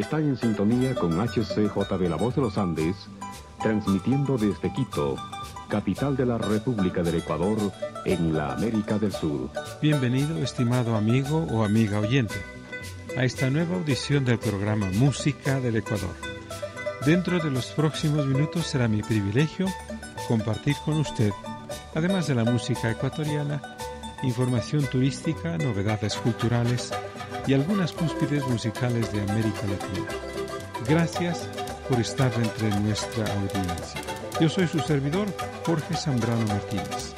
Está en sintonía con HCJB La Voz de los Andes, transmitiendo desde Quito, capital de la República del Ecuador, en la América del Sur. Bienvenido, estimado amigo o amiga oyente, a esta nueva audición del programa Música del Ecuador. Dentro de los próximos minutos será mi privilegio compartir con usted, además de la música ecuatoriana, información turística, novedades culturales y algunas cúspides musicales de América Latina. Gracias por estar entre nuestra audiencia. Yo soy su servidor, Jorge Zambrano Martínez.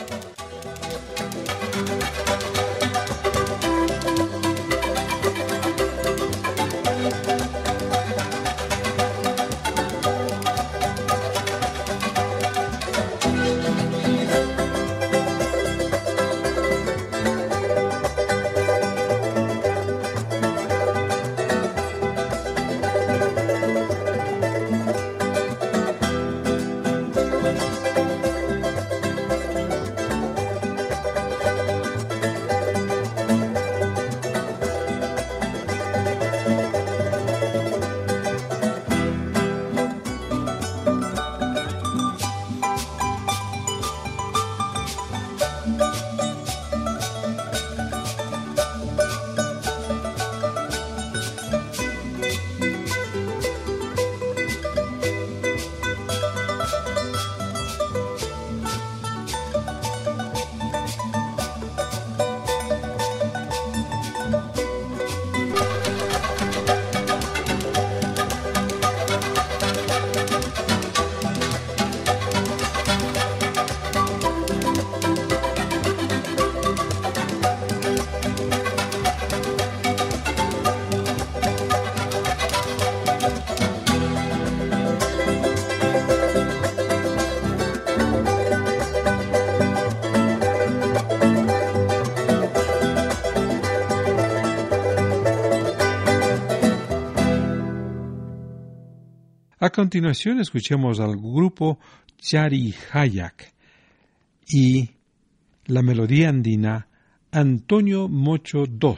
A continuación escuchemos al grupo Chari Hayak y la melodía andina Antonio Mocho II.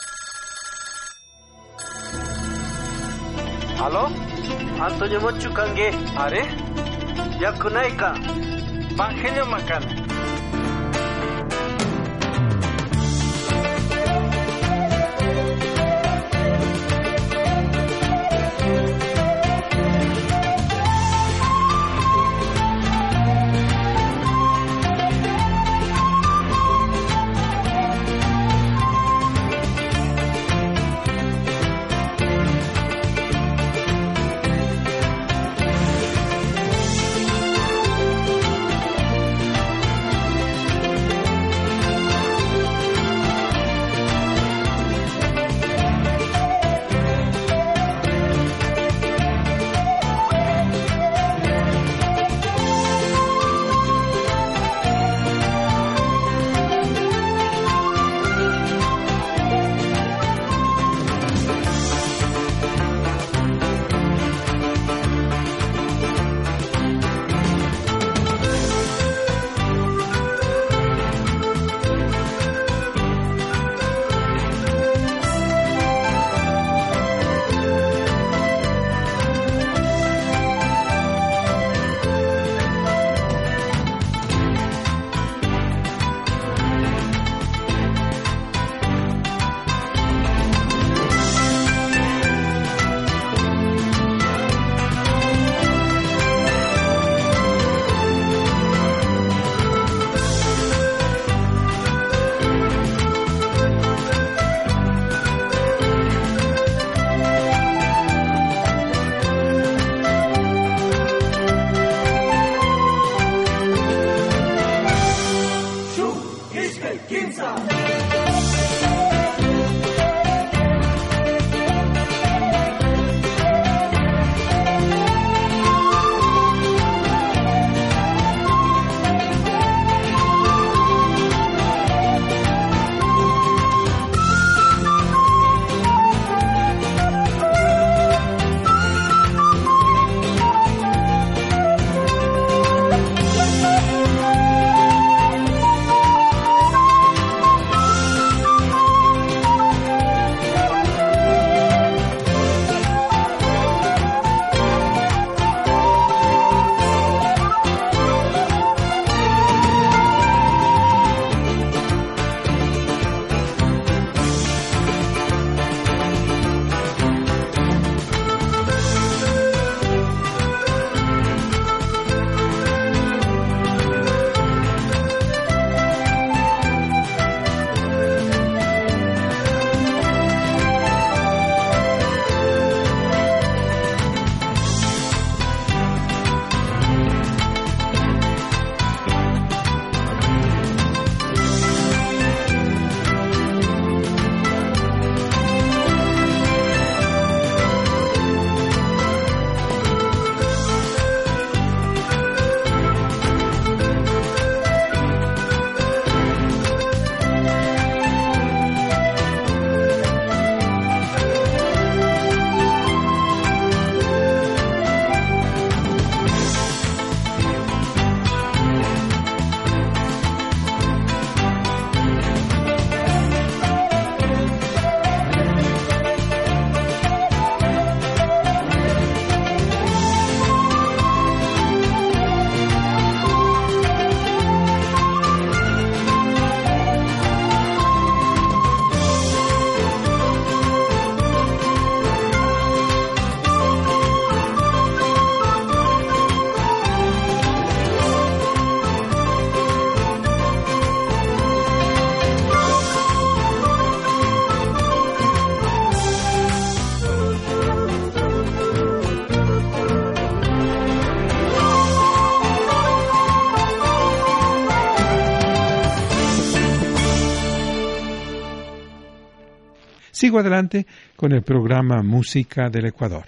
¿Aló? Antonio Mocho Kange, ¿are? ¿Yakunaika? Evangelio Macan. Sigo adelante con el programa Música del Ecuador.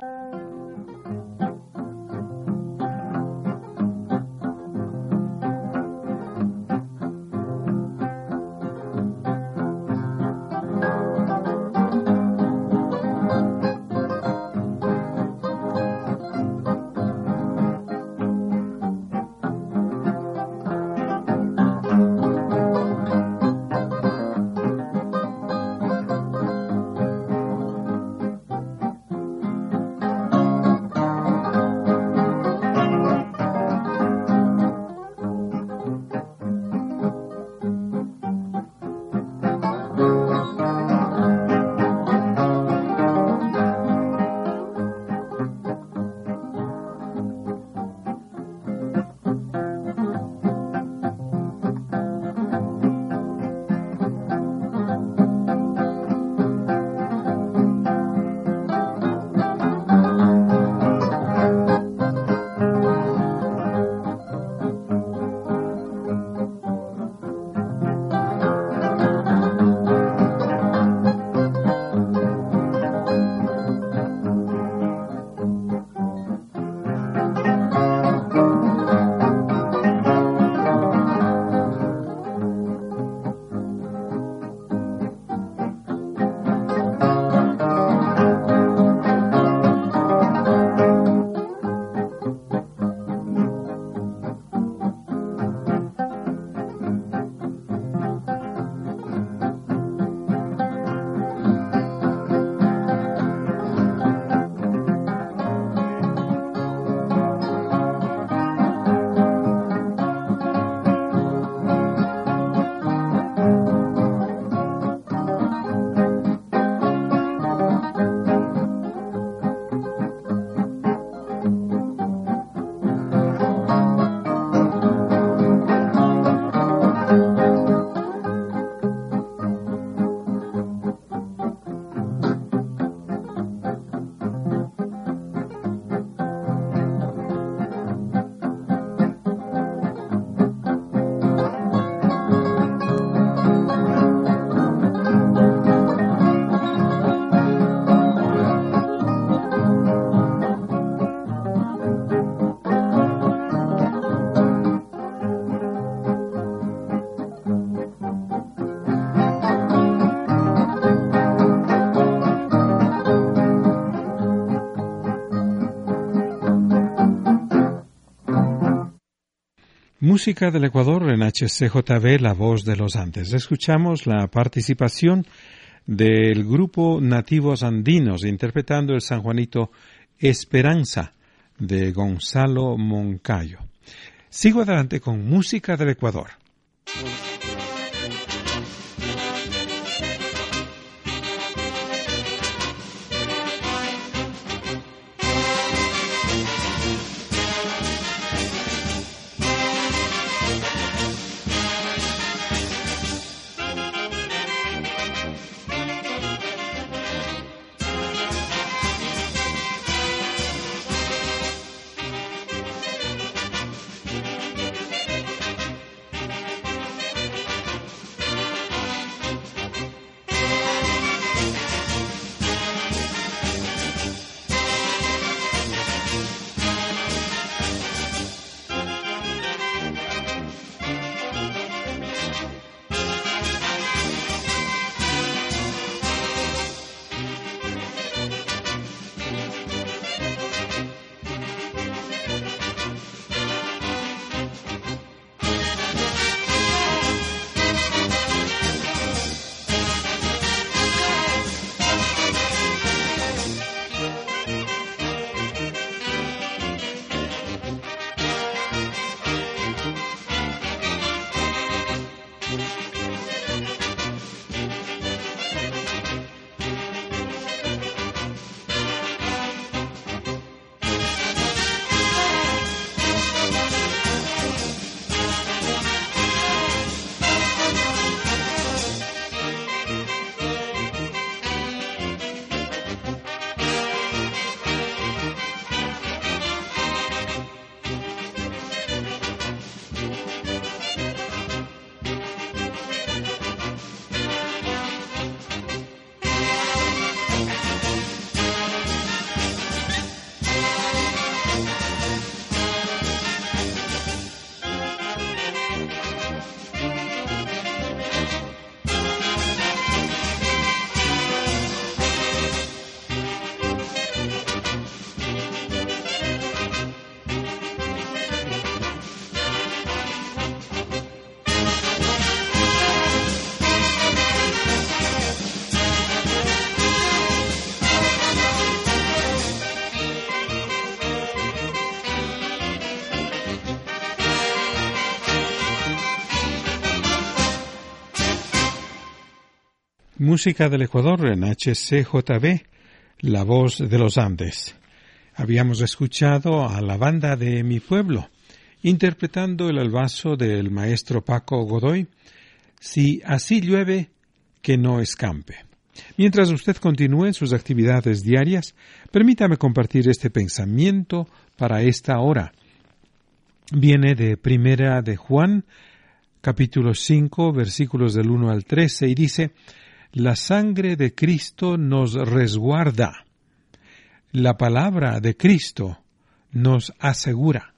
Música del Ecuador en HCJB, La Voz de los Andes. Escuchamos la participación del grupo Nativos Andinos interpretando el San Juanito Esperanza de Gonzalo Moncayo. Sigo adelante con Música del Ecuador. Música del Ecuador en HCJB, La Voz de los Andes. Habíamos escuchado a la banda de Mi Pueblo, interpretando el albazo del maestro Paco Godoy, Si así llueve, que no escampe. Mientras usted continúe en sus actividades diarias, permítame compartir este pensamiento para esta hora. Viene de Primera de Juan, capítulo 5, versículos del 1 al 13, y dice: la sangre de Cristo nos resguarda. La palabra de Cristo nos asegura.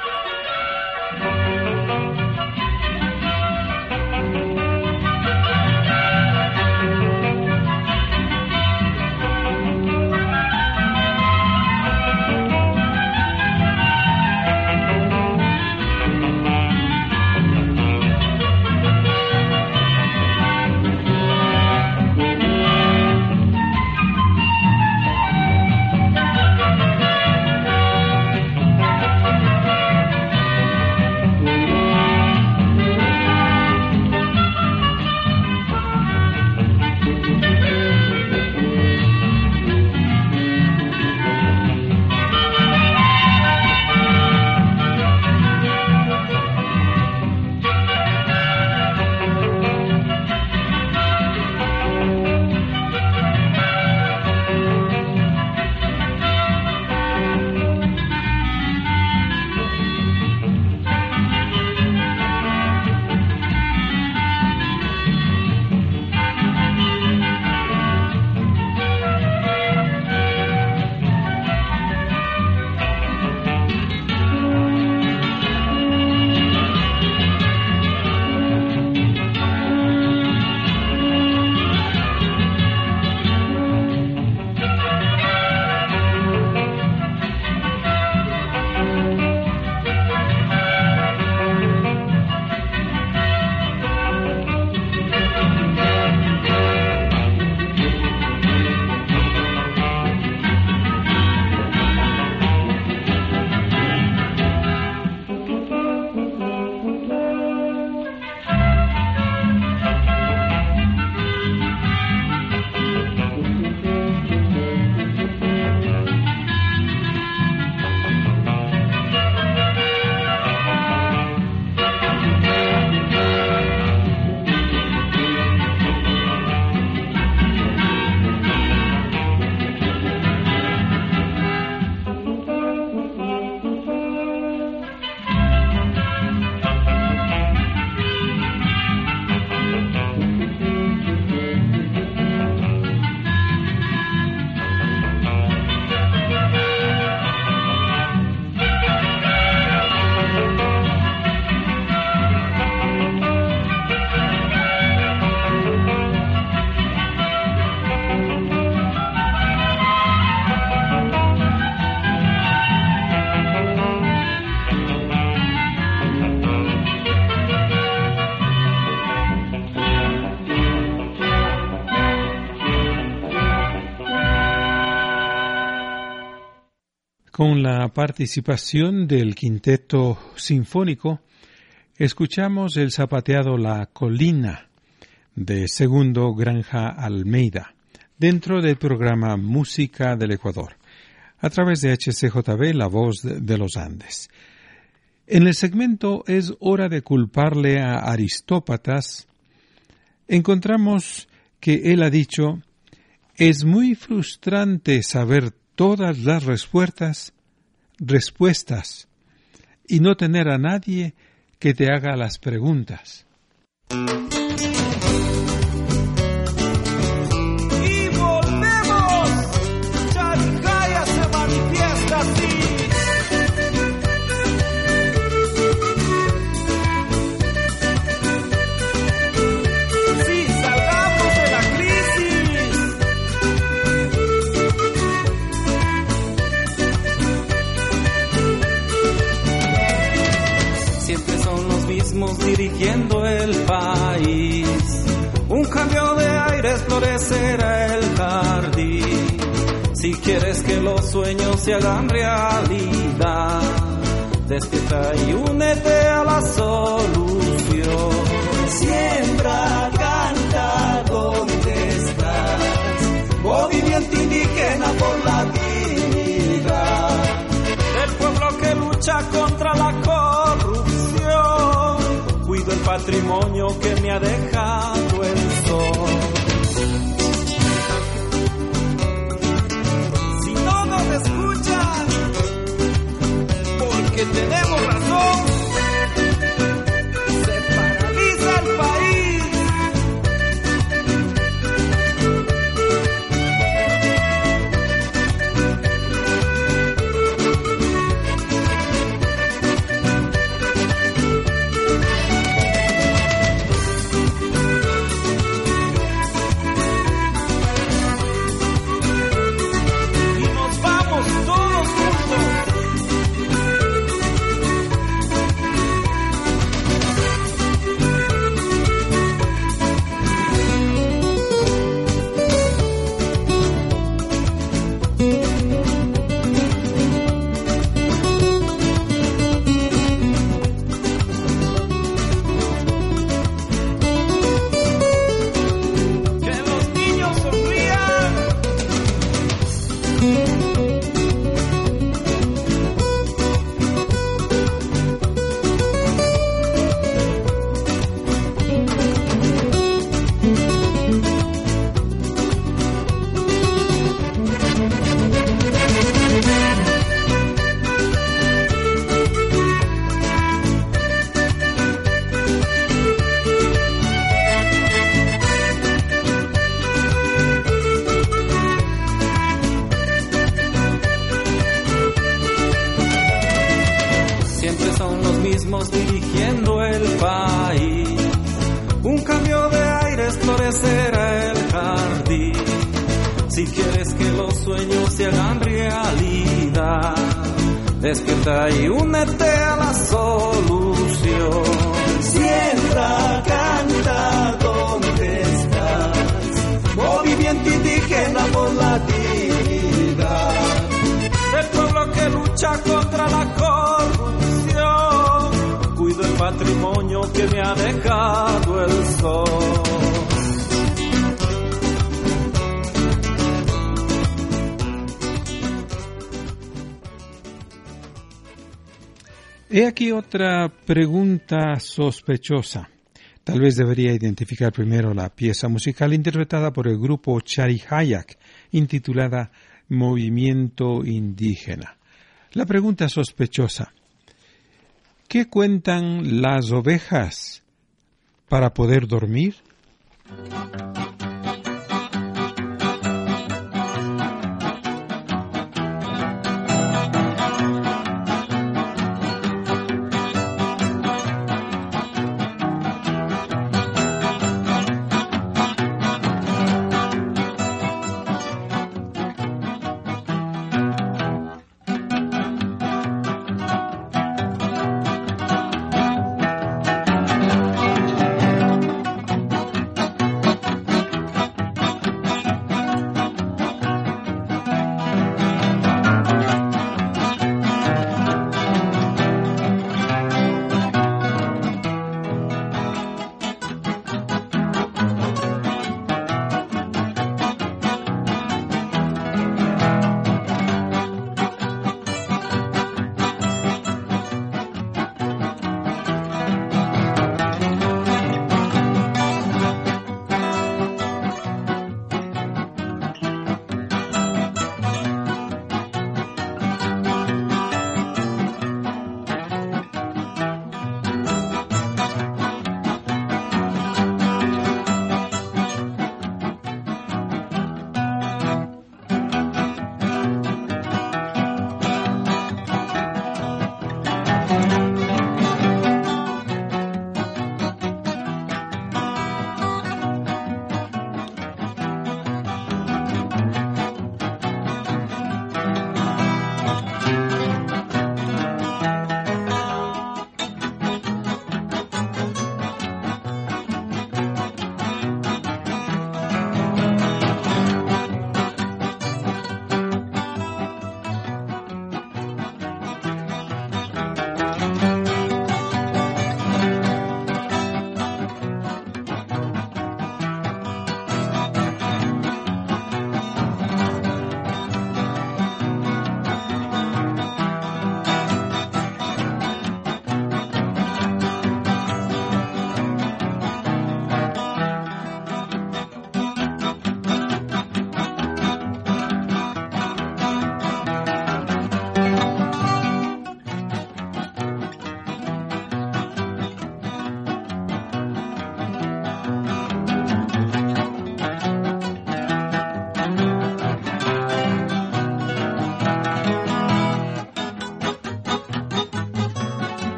Con la participación del Quinteto Sinfónico, escuchamos el zapateado La Colina de Segundo Granja Almeida, dentro del programa Música del Ecuador, a través de HCJB, La Voz de los Andes. En el segmento Es hora de culparle a Aristópatas, encontramos que él ha dicho: es muy frustrante saber todas las respuestas y no tener a nadie que te haga las preguntas. Y volvemos. Charicaya se manifiesta así. Sí, salgamos de la crisis. Siempre son los mismos dirigiendo el país. Un cambio de aires florecerá el jardín. Si quieres que los sueños se hagan realidad, despierta y únete a la solución. Siembra, canta, ¿dónde estás? Movimiento indígena por la dignidad. El pueblo que lucha contra la corrupción. Cuido el patrimonio que me ha dejado el sol. Si no nos escuchan, porque tenemos razón, se paraliza el país. Y nos vamos todos juntos. Que los niños sonrían. Siempre son los mismos dirigiendo el país. Un cambio de aires florecerá el jardín. Si quieres que los sueños se hagan realidad, despierta y únete a la solución. Siembra, canta, ¿dónde estás? Movimiento indígena por la dignidad. El pueblo que lucha contra la corrupción. Cuido el patrimonio que me ha dejado el sol. He aquí otra pregunta sospechosa. Tal vez debería identificar primero la pieza musical interpretada por el grupo Charihayak, intitulada Movimiento Indígena. La pregunta sospechosa: ¿qué cuentan las ovejas para poder dormir?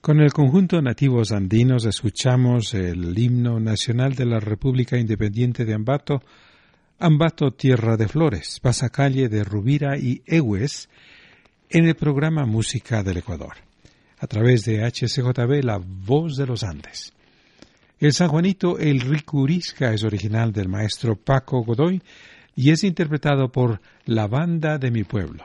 Con el conjunto Nativos Andinos escuchamos el himno nacional de la República Independiente de Ambato, Ambato Tierra de Flores, pasacalle de Rubira y Ehues, en el programa Música del Ecuador, a través de HCJB, La Voz de los Andes. El San Juanito, el Ricurisca, es original del maestro Paco Godoy y es interpretado por la Banda de mi Pueblo.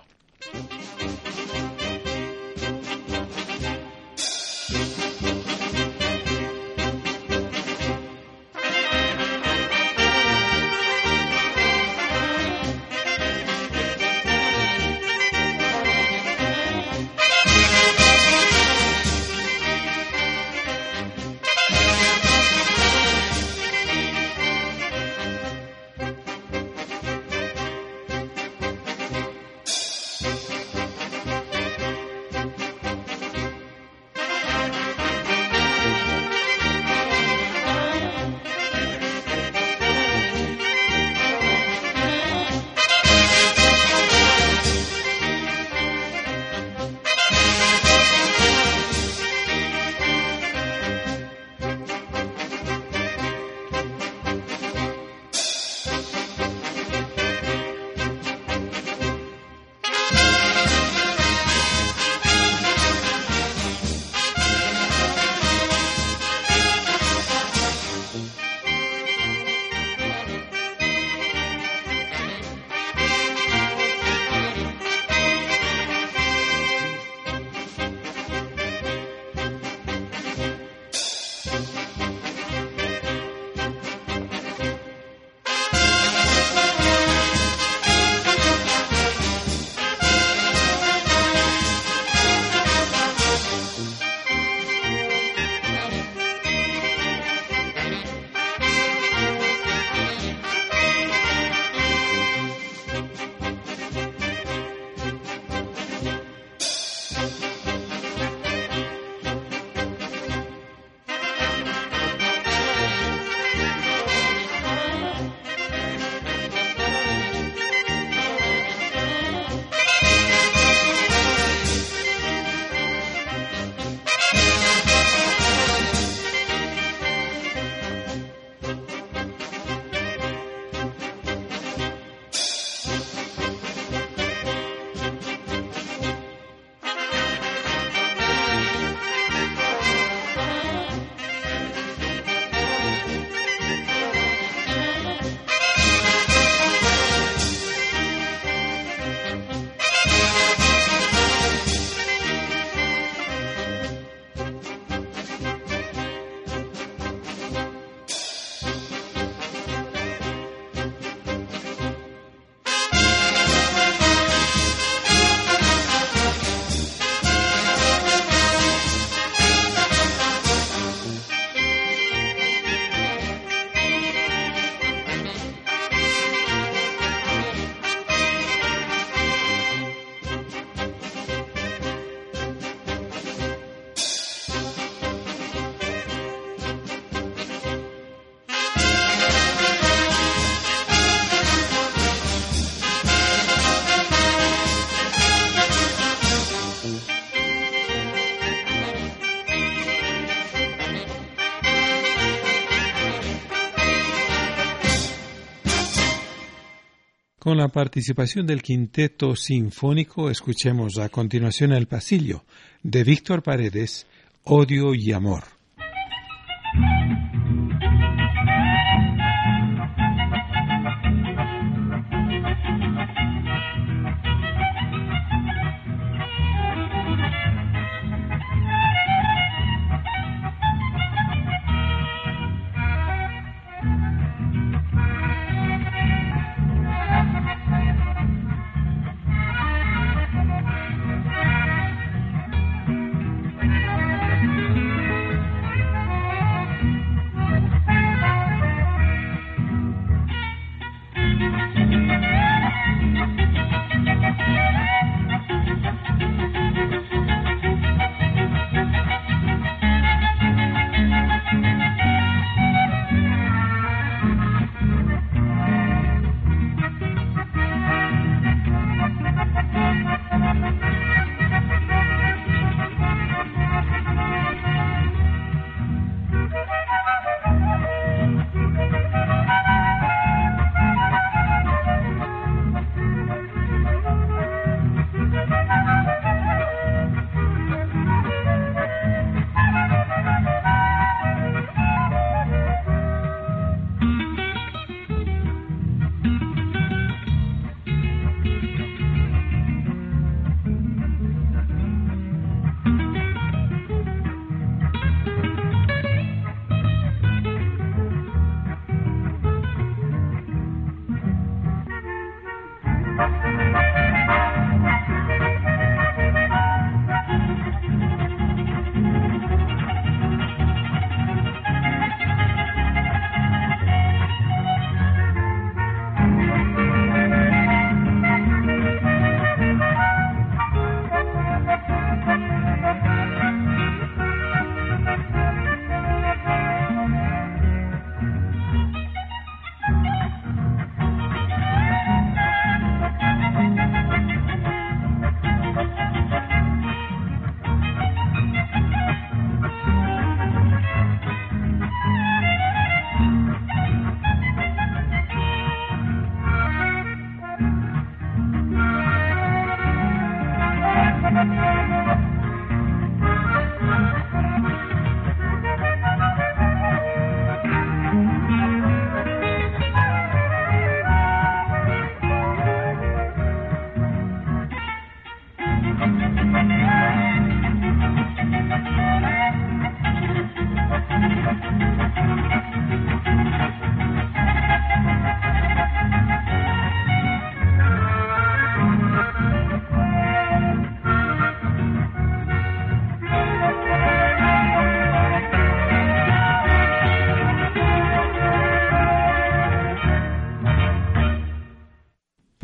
Con la participación del Quinteto Sinfónico, escuchemos a continuación El Pasillo, de Víctor Paredes, Odio y Amor.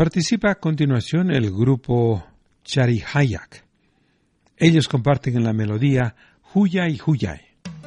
Participa a continuación el grupo Charihayak. Ellos comparten en la melodía Huyay Huyay.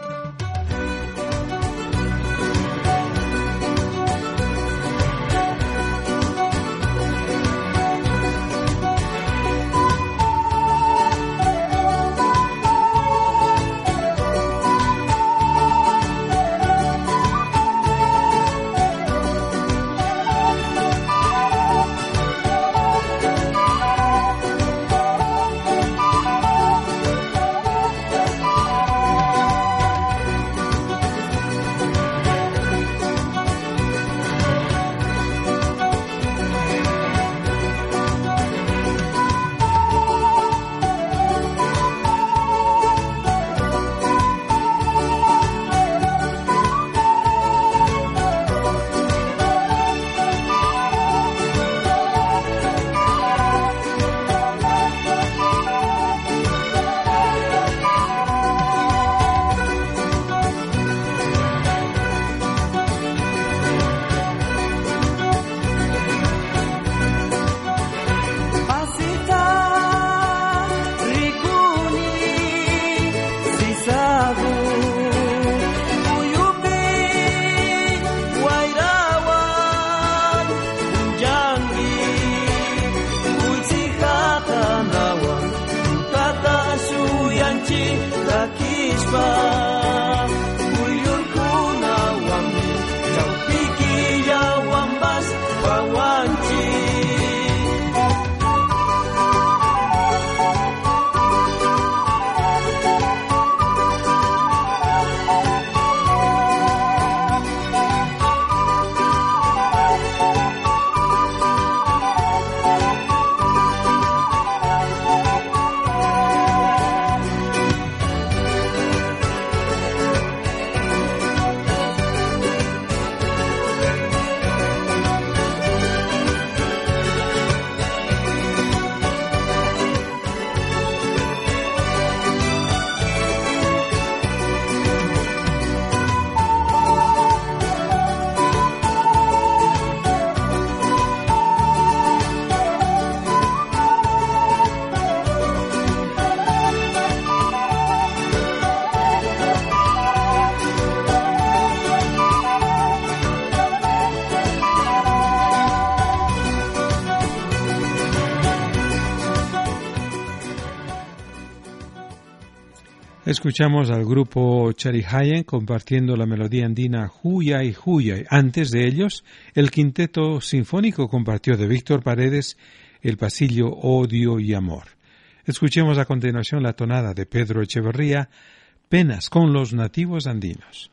Escuchamos al grupo Charihayen compartiendo la melodía andina Huyay Huyay. Antes de ellos, el quinteto sinfónico compartió de Víctor Paredes el pasillo Odio y Amor. Escuchemos a continuación la tonada de Pedro Echeverría, Penas con los nativos andinos.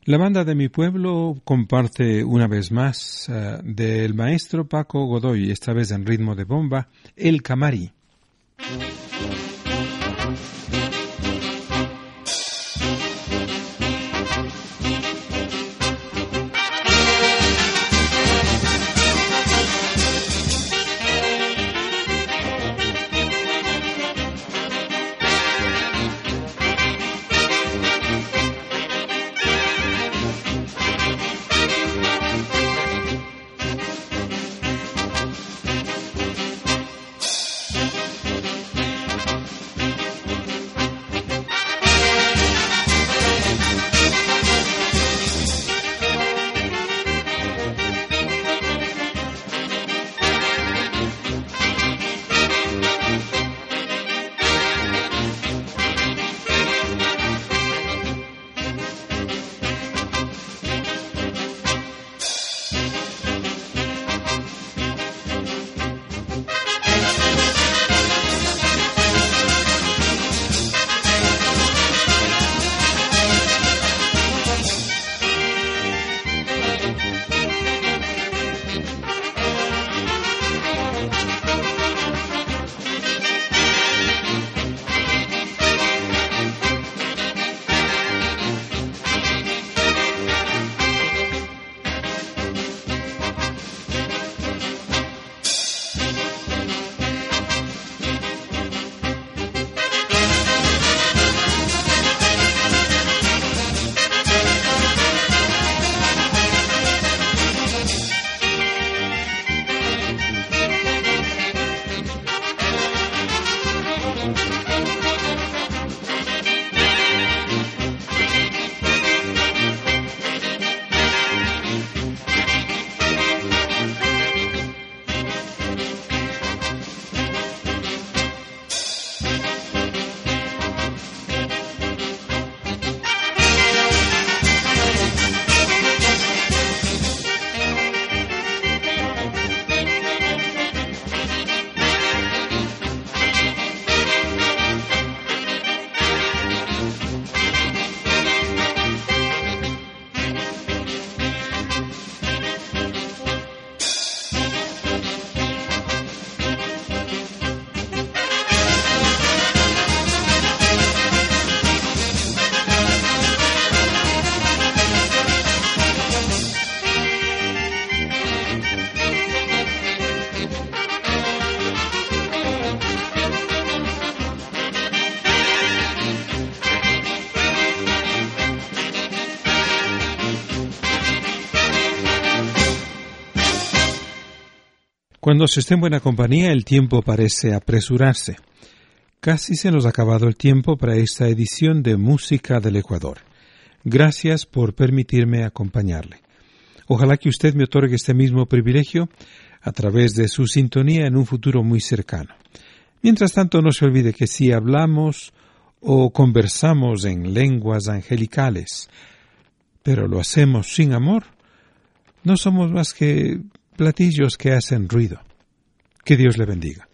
La banda de mi pueblo comparte una vez más del maestro Paco Godoy, esta vez en ritmo de bomba, El Camarí. Cuando se está en buena compañía, el tiempo parece apresurarse. Casi se nos ha acabado el tiempo para esta edición de Música del Ecuador. Gracias por permitirme acompañarle. Ojalá que usted me otorgue este mismo privilegio a través de su sintonía en un futuro muy cercano. Mientras tanto, no se olvide que si hablamos o conversamos en lenguas angelicales, pero lo hacemos sin amor, no somos más que platillos que hacen ruido. Que Dios le bendiga.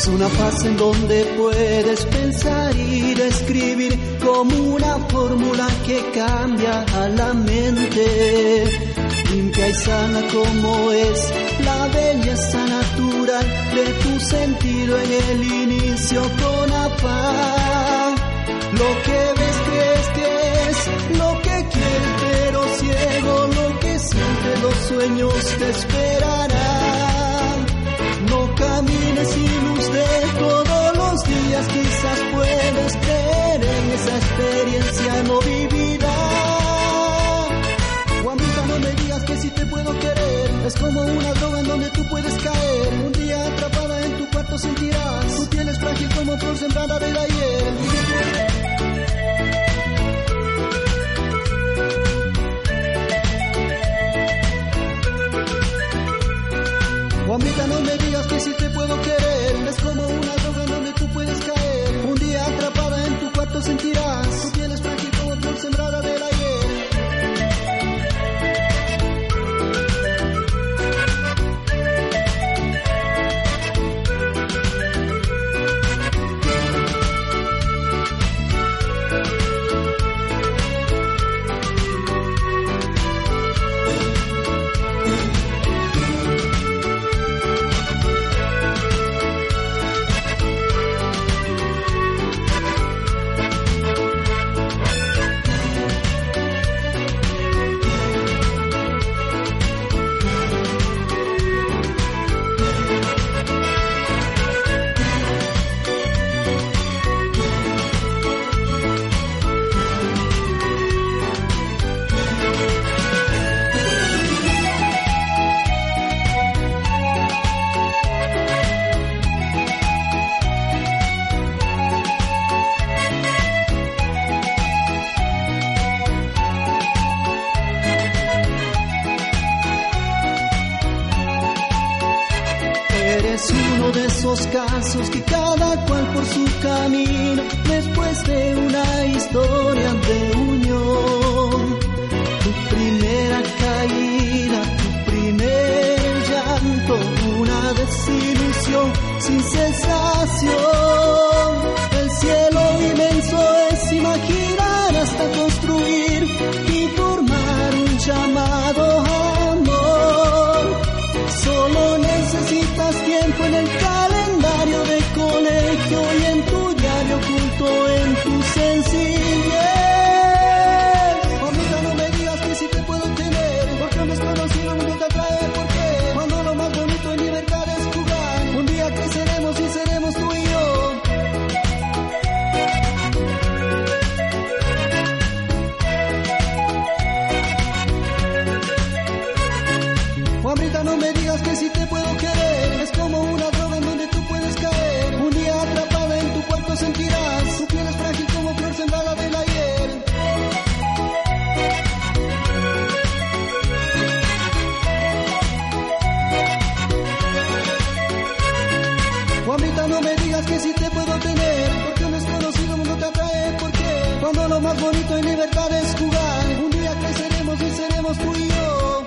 Es una paz en donde puedes pensar y describir como una fórmula que cambia a la mente. Limpia y sana como es la belleza natural de tu sentido en el inicio con afán. Lo que ves crees que es lo que quieres, pero ciego lo que sientes, los sueños te esperarán. No camines sin luz de todos los días, quizás puedes creer en esa experiencia no vivida. Juanita, no me digas que si te puedo querer, es como una droga en donde tú puedes caer. Un día atrapada en tu cuarto sentirás, tu piel es frágil como flor sembrada del ayer. Juanita, no me digas que si te puedo querer, es como una droga en donde tú puedes caer. Un día atrapada en tu cuarto sentirás, tu piel es frágil como flor sembrada del ayer. Casos que cada cual por su camino, después de una historia de unión. Tu primera caída, tu primer llanto, una desilusión sin cesación. El cielo inmenso es imaginar hasta construir y formar un llamado amor. Solo necesitas tiempo en el calendario de colegio y en tu diario oculto en tu sencillez. Amiga, no me digas que si te puedo tener, porque un desconocido mundo te atrae. Porque cuando lo más bonito en libertad es jugar, un día creceremos y seremos tú y yo. Juanita, no me digas que si te puedo querer, es como una droga en donde tú puedes caer. Un día atrapada en tu cuarto sentirás, tu piel es frágil como flor sembrada del ayer. Juanita, no me digas que si te puedo tener, porque un desconocido mundo te atrae. Porque cuando lo más bonito en libertad es jugar, un día creceremos y seremos tú y yo.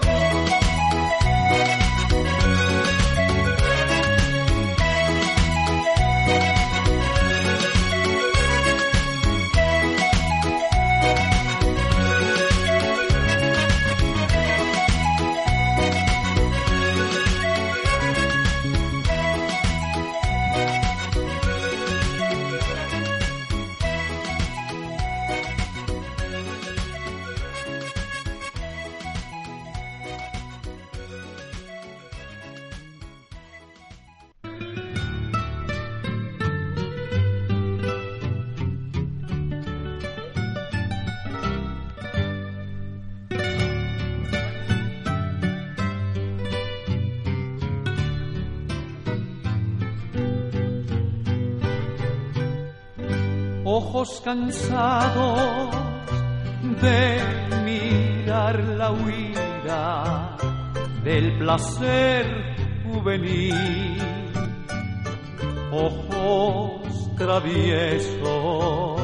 Ojos cansados de mirar la huida del placer juvenil, ojos traviesos,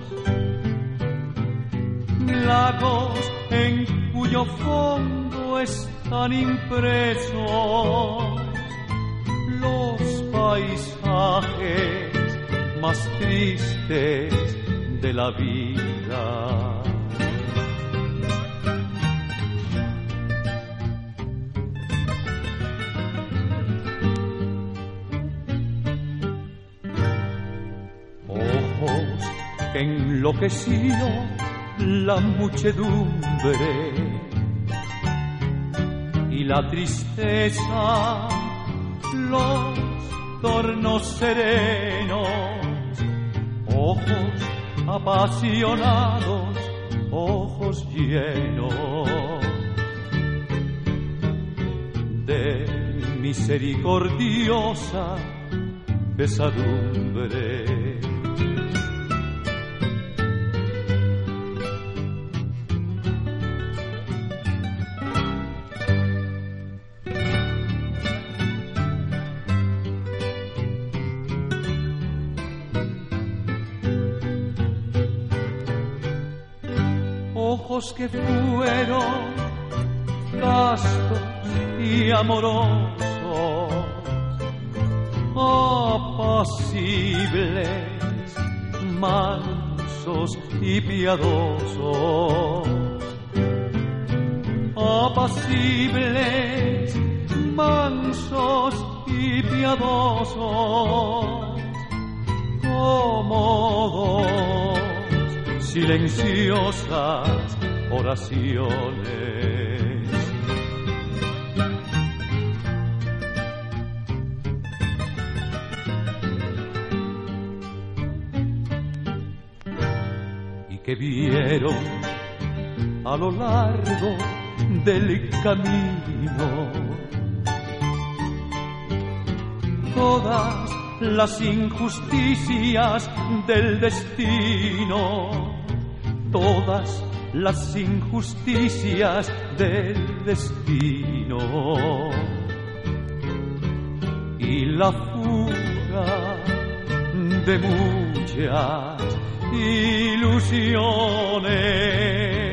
lagos en cuyo fondo están impresos los paisajes más tristes de la vida. Ojos que enloqueció la muchedumbre y la tristeza los tornos serenos, ojos apasionados, ojos llenos de misericordiosa pesadumbre. Ojos que fueron castos y amorosos, apacibles, mansos y piadosos, apacibles, mansos y piadosos, como dos silenciosas oraciones. Y que vieron a lo largo del camino todas las injusticias del destino, todas las injusticias del destino y la fuga de muchas ilusiones.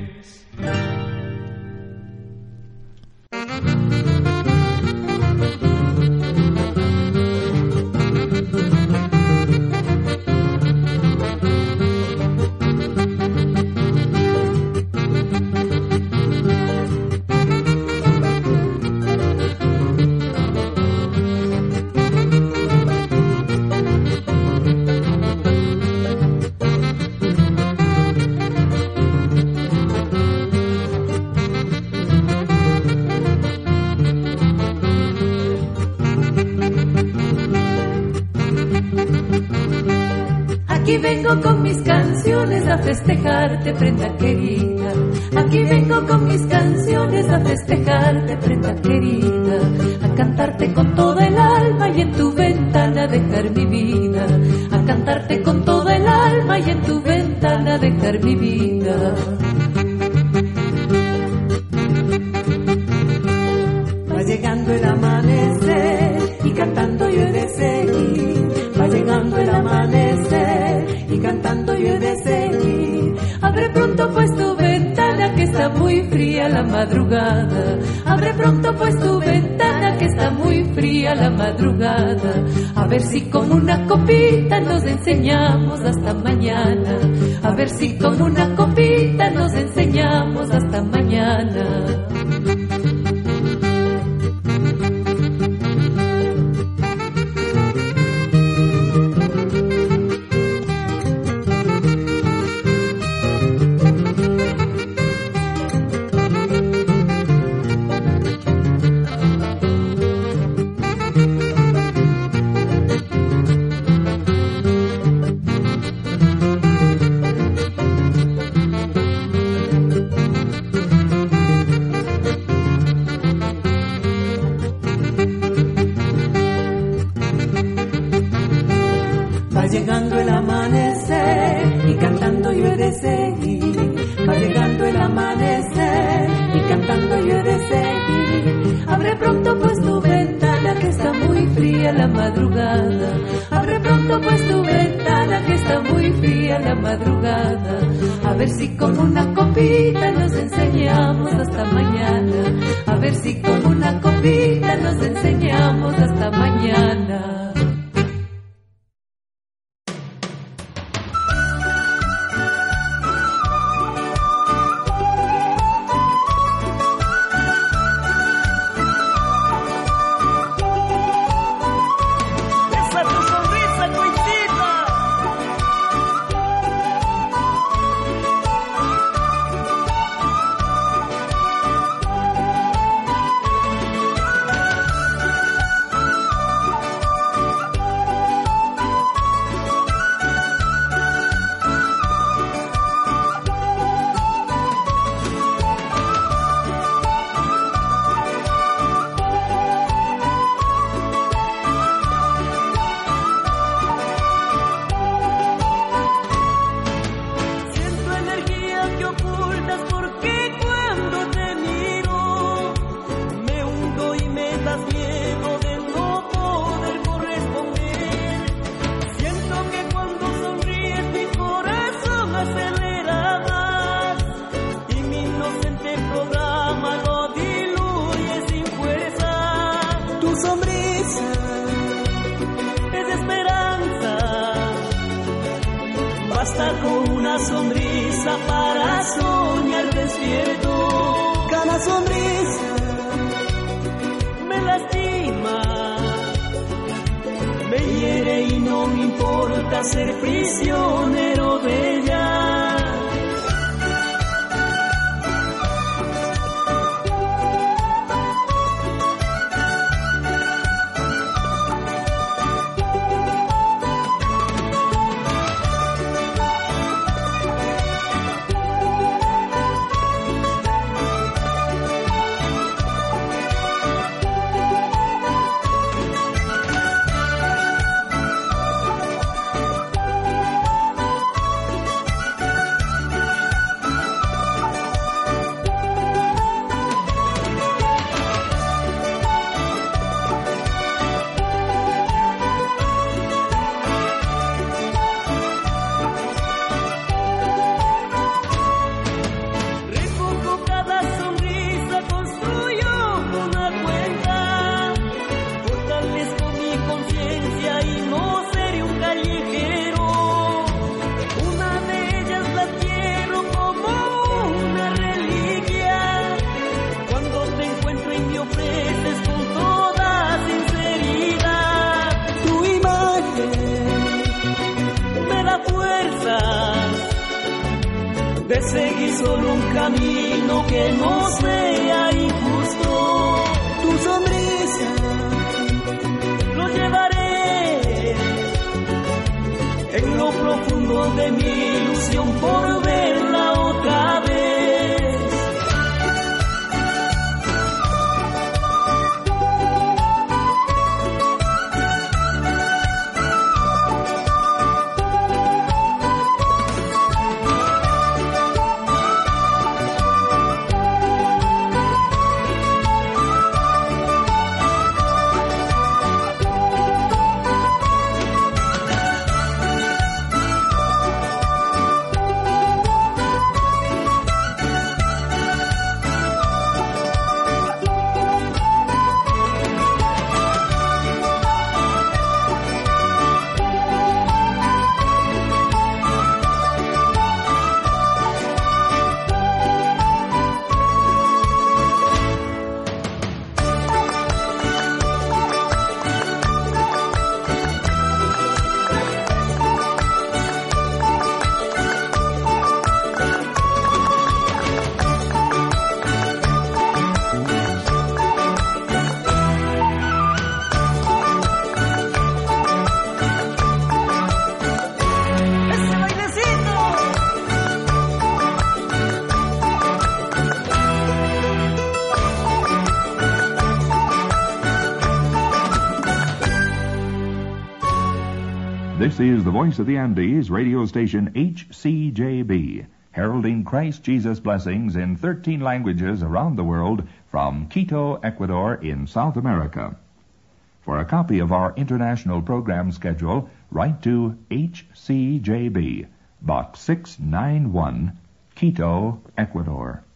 Aquí vengo con mis canciones a festejarte, prenda querida. Aquí vengo con mis canciones a festejarte, prenda querida. A cantarte con toda el alma y en tu ventana dejar mi vida. A cantarte con toda el alma y en tu ventana dejar mi vida. Va llegando el amanecer y cantando yo he de seguir. Va llegando el amanecer y cantando yo he de seguir. Abre pronto pues tu ventana que está muy fría la madrugada. Abre pronto pues tu ventana que está muy fría la madrugada. A ver si con una copita nos enseñamos hasta mañana. A ver si con una copita nos enseñamos hasta mañana. Abre pronto pues tu ventana que está muy fría fría la madrugada. Abre pronto pues tu ventana, que está muy fría la madrugada. A ver si con una copita nos enseñamos hasta mañana. A ver si con una copita nos enseñamos hasta mañana. Basta con una sonrisa para soñar despierto. Cada sonrisa me lastima, me hiere y no me importa ser prisionero de ella. De seguir solo un camino que no sea injusto. Tu sonrisa lo llevaré en lo profundo de mi ilusión por verla otra vez. This is the Voice of the Andes radio station HCJB, heralding Christ Jesus blessings in 13 languages around the world from Quito, Ecuador in South America. For For a copy of our international program schedule, write to HCJB, Box 691, Quito, Ecuador.